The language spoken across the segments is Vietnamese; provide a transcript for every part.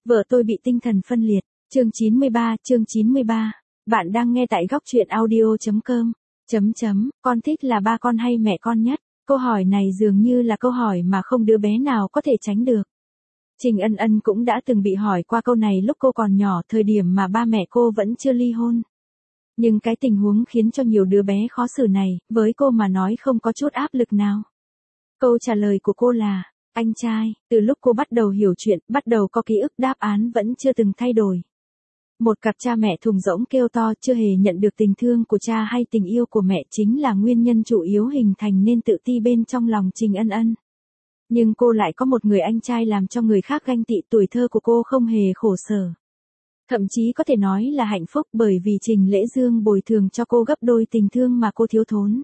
Vợ tôi bị tinh thần phân liệt. Chương 93. Bạn đang nghe tại góc truyện audio.com. Con thích là ba con hay mẹ con nhất? Câu hỏi này dường như là câu hỏi mà không đứa bé nào có thể tránh được. Trình Ân Ân cũng đã từng bị hỏi qua câu này lúc cô còn nhỏ, thời điểm mà ba mẹ cô vẫn chưa ly hôn. Nhưng cái tình huống khiến cho nhiều đứa bé khó xử này, với cô mà nói không có chút áp lực nào. Câu trả lời của cô là, anh trai. Từ lúc cô bắt đầu hiểu chuyện, bắt đầu có ký ức, đáp án vẫn chưa từng thay đổi. Một cặp cha mẹ thùng rỗng kêu to, chưa hề nhận được tình thương của cha hay tình yêu của mẹ chính là nguyên nhân chủ yếu hình thành nên tự ti bên trong lòng Trình Ân Ân. Nhưng cô lại có một người anh trai làm cho người khác ganh tị, tuổi thơ của cô không hề khổ sở. Thậm chí có thể nói là hạnh phúc, bởi vì Trình Lễ Dương bồi thường cho cô gấp đôi tình thương mà cô thiếu thốn.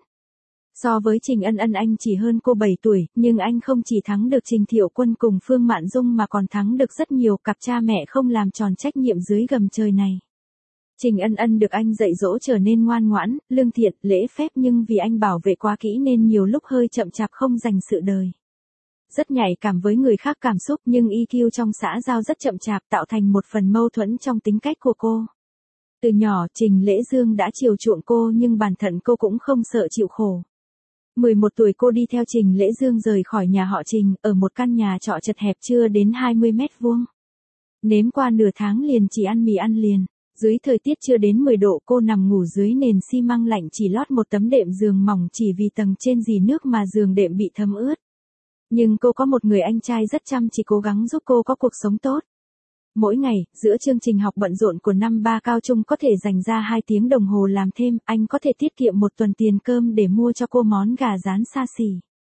So với Trình Ân Ân, anh chỉ hơn cô 7 tuổi, nhưng anh không chỉ thắng được Trình Thiệu Quân cùng Phương Mạn Dung mà còn thắng được rất nhiều cặp cha mẹ không làm tròn trách nhiệm dưới gầm trời này. Trình Ân Ân được anh dạy dỗ trở nên ngoan ngoãn, lương thiện, lễ phép, nhưng vì anh bảo vệ quá kỹ nên nhiều lúc hơi chậm chạp, không dành sự đời. Rất nhạy cảm với người khác cảm xúc, nhưng EQ trong xã giao rất chậm chạp, tạo thành một phần mâu thuẫn trong tính cách của cô. Từ nhỏ Trình Lễ Dương đã chiều chuộng cô, nhưng bản thân cô cũng không sợ chịu khổ. 11 tuổi cô đi theo Trình Lễ Dương rời khỏi nhà họ Trình, ở một căn nhà trọ chật hẹp chưa đến 20 mét vuông. Nếm qua nửa tháng liền chỉ ăn mì ăn liền. Dưới thời tiết chưa đến 10 độ, cô nằm ngủ dưới nền xi măng lạnh, chỉ lót một tấm đệm giường mỏng, chỉ vì tầng trên rỉ nước mà giường đệm bị thấm ướt. Nhưng cô có một người anh trai rất chăm chỉ cố gắng giúp cô có cuộc sống tốt. Mỗi ngày, giữa chương trình học bận rộn của năm 3 cao trung có thể dành ra 2 tiếng đồng hồ làm thêm, anh có thể tiết kiệm một tuần tiền cơm để mua cho cô món gà rán xa xỉ.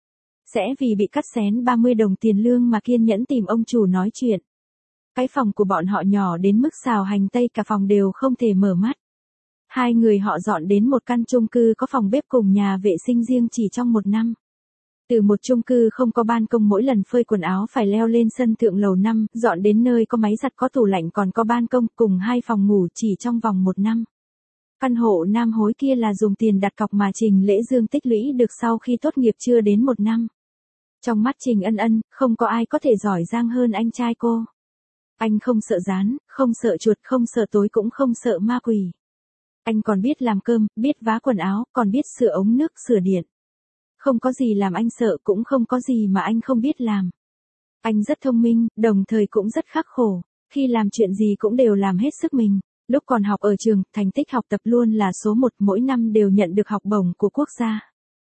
Sẽ vì bị cắt xén 30 đồng tiền lương mà kiên nhẫn tìm ông chủ nói chuyện. Cái phòng của bọn họ nhỏ đến mức xào hành tây cả phòng đều không thể mở mắt. Hai người họ dọn đến một căn chung cư có phòng bếp cùng nhà vệ sinh riêng chỉ trong 1 năm. Từ một chung cư không có ban công, mỗi lần phơi quần áo phải leo lên sân thượng lầu 5, dọn đến nơi có máy giặt, có tủ lạnh, còn có ban công, cùng 2 phòng ngủ chỉ trong vòng 1 năm. Căn hộ nam hối kia là dùng tiền đặt cọc mà Trình Lễ Dương tích lũy được sau khi tốt nghiệp chưa đến 1 năm. Trong mắt Trình Ân Ân, không có ai có thể giỏi giang hơn anh trai cô. Anh không sợ rán, không sợ chuột, không sợ tối, cũng không sợ ma quỷ. Anh còn biết làm cơm, biết vá quần áo, còn biết sửa ống nước, sửa điện. Không có gì làm anh sợ, cũng không có gì mà anh không biết làm. Anh rất thông minh, đồng thời cũng rất khắc khổ. Khi làm chuyện gì cũng đều làm hết sức mình. Lúc còn học ở trường, thành tích học tập luôn là số 1, mỗi năm đều nhận được học bổng của quốc gia.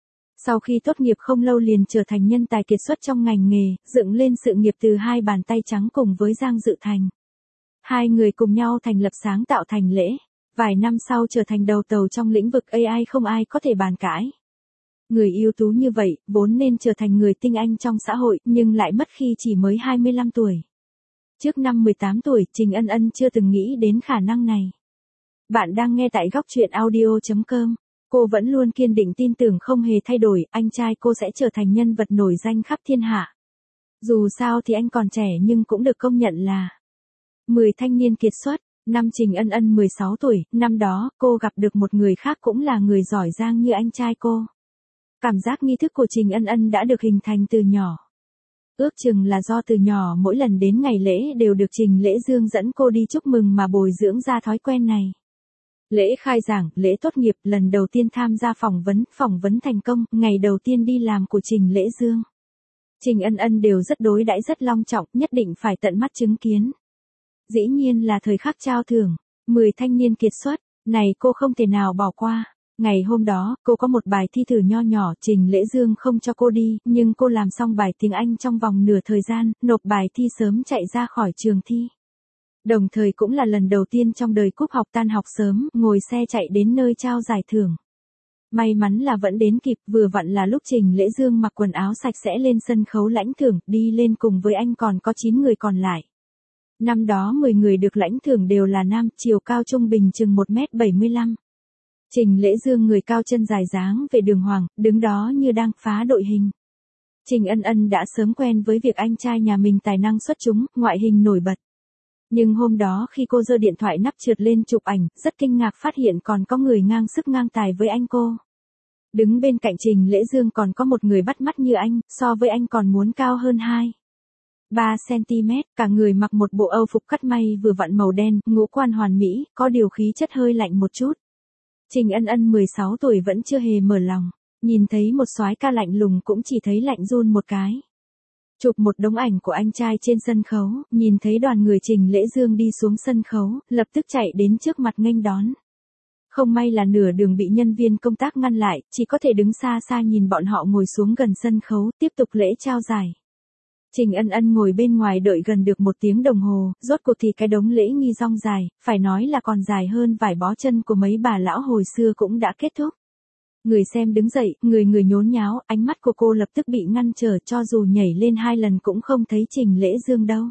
Sau khi tốt nghiệp không lâu liền trở thành nhân tài kiệt xuất trong ngành nghề, dựng lên sự nghiệp từ 2 bàn tay trắng cùng với Giang Dự Thành. Hai người cùng nhau thành lập sáng tạo Thành Lễ. Vài năm sau trở thành đầu tàu trong lĩnh vực AI, không ai có thể bàn cãi. Người ưu tú như vậy, vốn nên trở thành người tinh anh trong xã hội, nhưng lại mất khi chỉ mới 25 tuổi. Trước năm 18 tuổi, Trình Ân Ân chưa từng nghĩ đến khả năng này. Bạn đang nghe tại góc truyện audio.com. Cô vẫn luôn kiên định tin tưởng không hề thay đổi, anh trai cô sẽ trở thành nhân vật nổi danh khắp thiên hạ. Dù sao thì anh còn trẻ nhưng cũng được công nhận là 10 thanh niên kiệt xuất. Năm Trình Ân Ân 16 tuổi, năm đó, cô gặp được một người khác cũng là người giỏi giang như anh trai cô. Cảm giác nghi thức của Trình Ân Ân đã được hình thành từ nhỏ. Ước chừng là do từ nhỏ mỗi lần đến ngày lễ đều được Trình Lễ Dương dẫn cô đi chúc mừng mà bồi dưỡng ra thói quen này. Lễ khai giảng, lễ tốt nghiệp, lần đầu tiên tham gia phỏng vấn thành công, ngày đầu tiên đi làm của Trình Lễ Dương. Trình Ân Ân đều rất đối đãi rất long trọng, nhất định phải tận mắt chứng kiến. Dĩ nhiên là thời khắc trao thưởng, 10 thanh niên kiệt xuất, này cô không thể nào bỏ qua. Ngày hôm đó, cô có một bài thi thử nho nhỏ, Trình Lễ Dương không cho cô đi, nhưng cô làm xong bài tiếng Anh trong vòng nửa thời gian, nộp bài thi sớm chạy ra khỏi trường thi. Đồng thời cũng là lần đầu tiên trong đời cúp học tan học sớm, ngồi xe chạy đến nơi trao giải thưởng. May mắn là vẫn đến kịp, vừa vặn là lúc Trình Lễ Dương mặc quần áo sạch sẽ lên sân khấu lãnh thưởng, đi lên cùng với anh còn có 9 người còn lại. Năm đó 10 người được lãnh thưởng đều là nam, chiều cao trung bình chừng 1m75. Trình Lễ Dương người cao chân dài dáng về đường hoàng, đứng đó như đang phá đội hình. Trình Ân Ân đã sớm quen với việc anh trai nhà mình tài năng xuất chúng, ngoại hình nổi bật. Nhưng hôm đó khi cô giơ điện thoại nắp trượt lên chụp ảnh, rất kinh ngạc phát hiện còn có người ngang sức ngang tài với anh cô. Đứng bên cạnh Trình Lễ Dương còn có một người bắt mắt như anh, so với anh còn muốn cao hơn 2. 3 cm, cả người mặc một bộ âu phục cắt may vừa vặn màu đen, ngũ quan hoàn mỹ, có điều khí chất hơi lạnh một chút. Trình Ân Ân 16 tuổi vẫn chưa hề mở lòng, nhìn thấy một soái ca lạnh lùng cũng chỉ thấy lạnh run một cái. Chụp một đống ảnh của anh trai trên sân khấu, nhìn thấy đoàn người Trình Lễ Dương đi xuống sân khấu, lập tức chạy đến trước mặt nghênh đón. Không may là nửa đường bị nhân viên công tác ngăn lại, chỉ có thể đứng xa xa nhìn bọn họ ngồi xuống gần sân khấu, tiếp tục lễ trao giải. Trình Ân Ân ngồi bên ngoài đợi gần được 1 tiếng đồng hồ, rốt cuộc thì cái đống lễ nghi rong dài, phải nói là còn dài hơn vải bó chân của mấy bà lão hồi xưa cũng đã kết thúc. Người xem đứng dậy, người nhốn nháo, ánh mắt của cô lập tức bị ngăn trở, cho dù nhảy lên 2 lần cũng không thấy Trình Lễ Dương đâu.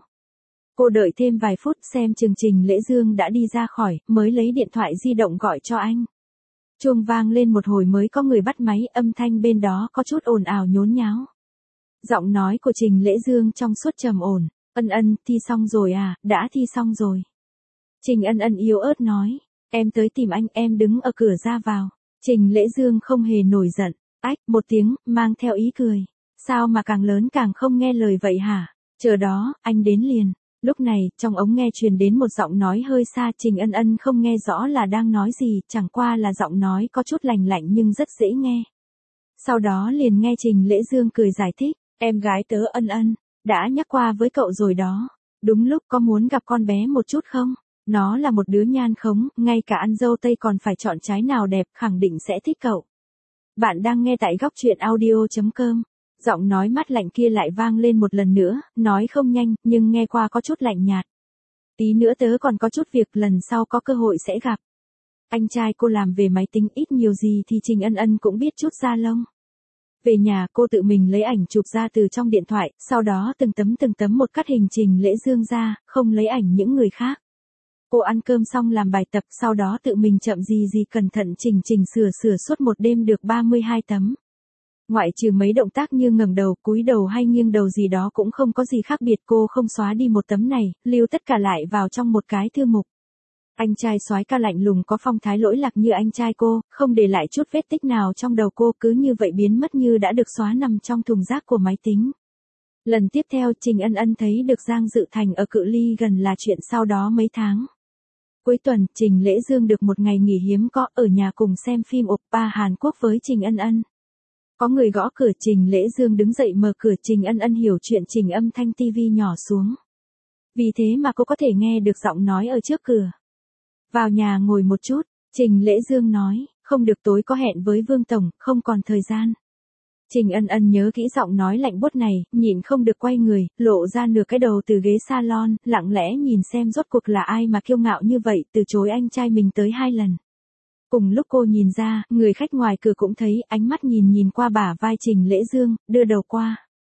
Cô đợi thêm vài phút xem chừng Trình Lễ Dương đã đi ra khỏi, mới lấy điện thoại di động gọi cho anh. Chuông vang lên một hồi mới có người bắt máy, âm thanh bên đó có chút ồn ào nhốn nháo. Giọng nói của Trình Lễ Dương trong suốt trầm ổn, Ân Ân, thi xong rồi à, đã thi xong rồi. Trình Ân Ân yếu ớt nói, em tới tìm anh, em đứng ở cửa ra vào. Trình Lễ Dương không hề nổi giận, ách, một tiếng, mang theo ý cười. Sao mà càng lớn càng không nghe lời vậy hả? Chờ đó, anh đến liền. Lúc này, trong ống nghe truyền đến một giọng nói hơi xa, Trình Ân Ân không nghe rõ là đang nói gì, chẳng qua là giọng nói có chút lành lạnh nhưng rất dễ nghe. Sau đó liền nghe Trình Lễ Dương cười giải thích, em gái tớ Ân Ân, đã nhắc qua với cậu rồi đó. Đúng lúc có muốn gặp con bé một chút không? Nó là một đứa nhan khống, ngay cả ăn dâu tây còn phải chọn trái nào đẹp, khẳng định sẽ thích cậu. Bạn đang nghe tại góc truyện audio.com. Giọng nói mát lạnh kia lại vang lên một lần nữa, nói không nhanh, nhưng nghe qua có chút lạnh nhạt. Tí nữa tớ còn có chút việc, lần sau có cơ hội sẽ gặp. Anh trai cô làm về máy tính ít nhiều gì thì Trình Ân Ân cũng biết chút da lông. Về nhà cô tự mình lấy ảnh chụp ra từ trong điện thoại, sau đó từng tấm một cắt hình Trình Lễ Dương ra, không lấy ảnh những người khác. Cô ăn cơm xong làm bài tập, sau đó tự mình chậm gì cẩn thận chỉnh sửa suốt một đêm được 32 tấm. Ngoại trừ mấy động tác như ngẩng đầu, cúi đầu hay nghiêng đầu gì đó cũng không có gì khác biệt, cô không xóa đi một tấm này, lưu tất cả lại vào trong một cái thư mục. Anh trai soái ca lạnh lùng có phong thái lỗi lạc như anh trai cô, không để lại chút vết tích nào trong đầu cô, cứ như vậy biến mất như đã được xóa nằm trong thùng rác của máy tính. Lần tiếp theo Trình Ân Ân thấy được Giang Dự Thành ở cự ly gần là chuyện sau đó mấy tháng. Cuối tuần, Trình Lễ Dương được một ngày nghỉ hiếm có, ở nhà cùng xem phim oppa Hàn Quốc với Trình Ân Ân. Có người gõ cửa, Trình Lễ Dương đứng dậy mở cửa, Trình Ân Ân hiểu chuyện chỉnh âm thanh tivi nhỏ xuống. Vì thế mà cô có thể nghe được giọng nói ở trước cửa. Vào nhà ngồi một chút, Trình Lễ Dương nói, không được, tối có hẹn với Vương Tổng, không còn thời gian. Trình Ân Ân nhớ kỹ giọng nói lạnh buốt này, nhịn không được quay người, lộ ra nửa cái đầu từ ghế salon, lặng lẽ nhìn xem rốt cuộc là ai mà kiêu ngạo như vậy, từ chối anh trai mình tới 2 lần. Cùng lúc cô nhìn ra, người khách ngoài cửa cũng thấy, ánh mắt nhìn qua bả vai Trình Lễ Dương, đưa đầu qua.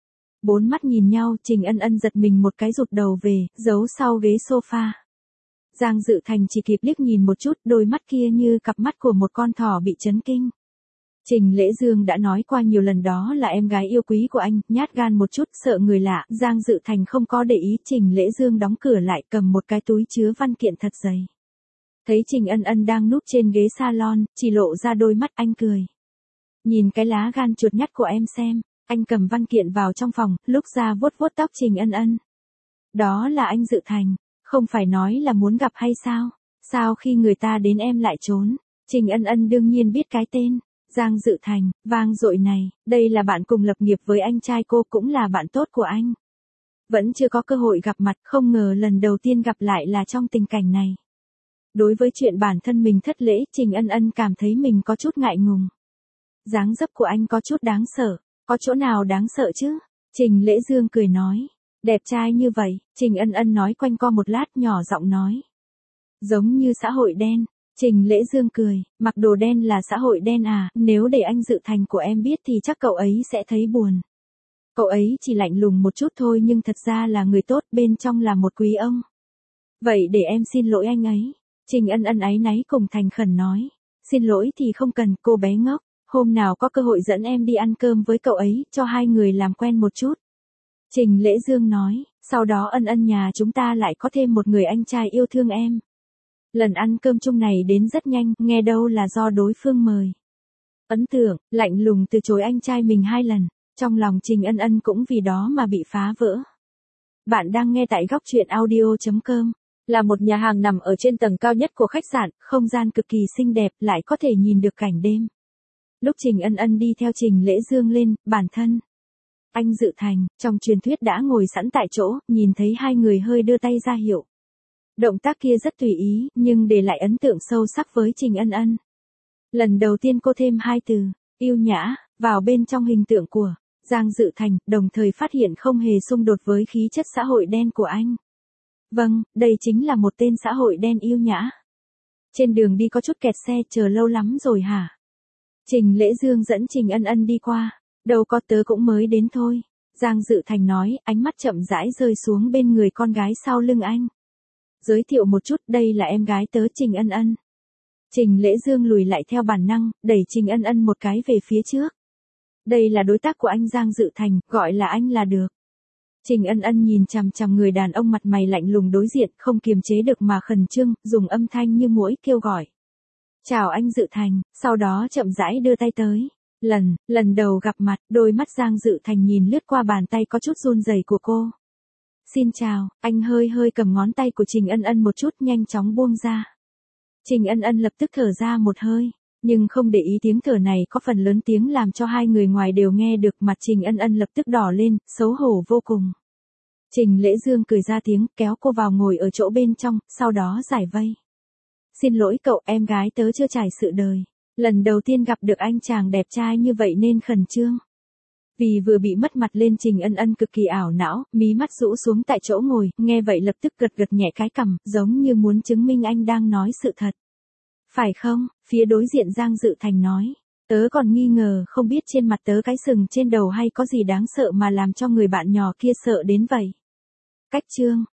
4 mắt nhìn nhau, Trình Ân Ân giật mình một cái rụt đầu về, giấu sau ghế sofa. Giang Dự Thành chỉ kịp liếc nhìn một chút, đôi mắt kia như cặp mắt của một con thỏ bị chấn kinh. Trình Lễ Dương đã nói qua nhiều lần đó là em gái yêu quý của anh, nhát gan một chút, sợ người lạ, Giang Dự Thành không có để ý, Trình Lễ Dương đóng cửa lại, cầm một cái túi chứa văn kiện thật dày. Thấy Trình Ân Ân đang núp trên ghế salon, chỉ lộ ra đôi mắt, anh cười. Nhìn cái lá gan chuột nhắt của em xem, anh cầm văn kiện vào trong phòng, lúc ra vuốt tóc Trình Ân Ân. Đó là anh Dự Thành, không phải nói là muốn gặp hay sao? Sao khi người ta đến em lại trốn? Trình Ân Ân đương nhiên biết cái tên. Giang Dự Thành, vang dội này, đây là bạn cùng lập nghiệp với anh trai cô, cũng là bạn tốt của anh. Vẫn chưa có cơ hội gặp mặt, không ngờ lần đầu tiên gặp lại là trong tình cảnh này. Đối với chuyện bản thân mình thất lễ, Trình Ân Ân cảm thấy mình có chút ngại ngùng. Dáng dấp của anh có chút đáng sợ, có chỗ nào đáng sợ chứ? Trình Lễ Dương cười nói, đẹp trai như vậy, Trình Ân Ân nói quanh co một lát, nhỏ giọng nói. Giống như xã hội đen. Trình Lễ Dương cười, mặc đồ đen là xã hội đen à, nếu để anh Dự Thành của em biết thì chắc cậu ấy sẽ thấy buồn. Cậu ấy chỉ lạnh lùng một chút thôi nhưng thật ra là người tốt, bên trong là một quý ông. Vậy để em xin lỗi anh ấy. Trình Ân Ân áy náy cùng thành khẩn nói. Xin lỗi thì không cần, cô bé ngốc, hôm nào có cơ hội dẫn em đi ăn cơm với cậu ấy, cho hai người làm quen một chút. Trình Lễ Dương nói, sau đó Ân Ân nhà chúng ta lại có thêm một người anh trai yêu thương em. Lần ăn cơm chung này đến rất nhanh, nghe đâu là do đối phương mời. Ấn tượng, lạnh lùng từ chối anh trai mình 2 lần, trong lòng Trình Ân Ân cũng vì đó mà bị phá vỡ. Bạn đang nghe tại góc truyện audio.com. Là một nhà hàng nằm ở trên tầng cao nhất của khách sạn, không gian cực kỳ xinh đẹp, lại có thể nhìn được cảnh đêm. Lúc Trình Ân Ân đi theo Trình Lễ Dương lên, bản thân anh Dự Thành, trong truyền thuyết đã ngồi sẵn tại chỗ, nhìn thấy hai người hơi đưa tay ra hiệu. Động tác kia rất tùy ý, nhưng để lại ấn tượng sâu sắc với Trình Ân Ân. Lần đầu tiên cô thêm hai từ, yêu nhã, vào bên trong hình tượng của Giang Dự Thành, đồng thời phát hiện không hề xung đột với khí chất xã hội đen của anh. Vâng, đây chính là một tên xã hội đen yêu nhã. Trên đường đi có chút kẹt xe, chờ lâu lắm rồi hả? Trình Lễ Dương dẫn Trình Ân Ân đi qua. Đâu có, tớ cũng mới đến thôi. Giang Dự Thành nói, ánh mắt chậm rãi rơi xuống bên người con gái sau lưng anh. Giới thiệu một chút, đây là em gái tớ Trình Ân Ân. Trình Lễ Dương lùi lại theo bản năng, đẩy Trình Ân Ân một cái về phía trước. Đây là đối tác của anh Giang Dự Thành, gọi là anh là được. Trình Ân Ân nhìn chằm chằm người đàn ông mặt mày lạnh lùng đối diện, không kiềm chế được mà khẩn trương, dùng âm thanh như muỗi kêu gọi. Chào anh Dự Thành, sau đó chậm rãi đưa tay tới. Lần đầu gặp mặt, đôi mắt Giang Dự Thành nhìn lướt qua bàn tay có chút run rẩy của cô. Xin chào, anh hơi cầm ngón tay của Trình Ân Ân một chút, nhanh chóng buông ra. Trình Ân Ân lập tức thở ra một hơi, nhưng không để ý tiếng thở này có phần lớn tiếng làm cho hai người ngoài đều nghe được, mặt Trình Ân Ân lập tức đỏ lên, xấu hổ vô cùng. Trình Lễ Dương cười ra tiếng, kéo cô vào ngồi ở chỗ bên trong, sau đó giải vây. Xin lỗi cậu, em gái tớ chưa trải sự đời. Lần đầu tiên gặp được anh chàng đẹp trai như vậy nên khẩn trương. Vì vừa bị mất mặt lên, Trình Ân Ân cực kỳ ảo não, mí mắt rũ xuống tại chỗ ngồi, nghe vậy lập tức gật nhẹ cái cằm, giống như muốn chứng minh anh đang nói sự thật. Phải không? Phía đối diện Giang Dự Thành nói. Tớ còn nghi ngờ không biết trên mặt tớ cái sừng trên đầu hay có gì đáng sợ mà làm cho người bạn nhỏ kia sợ đến vậy. Cách trương,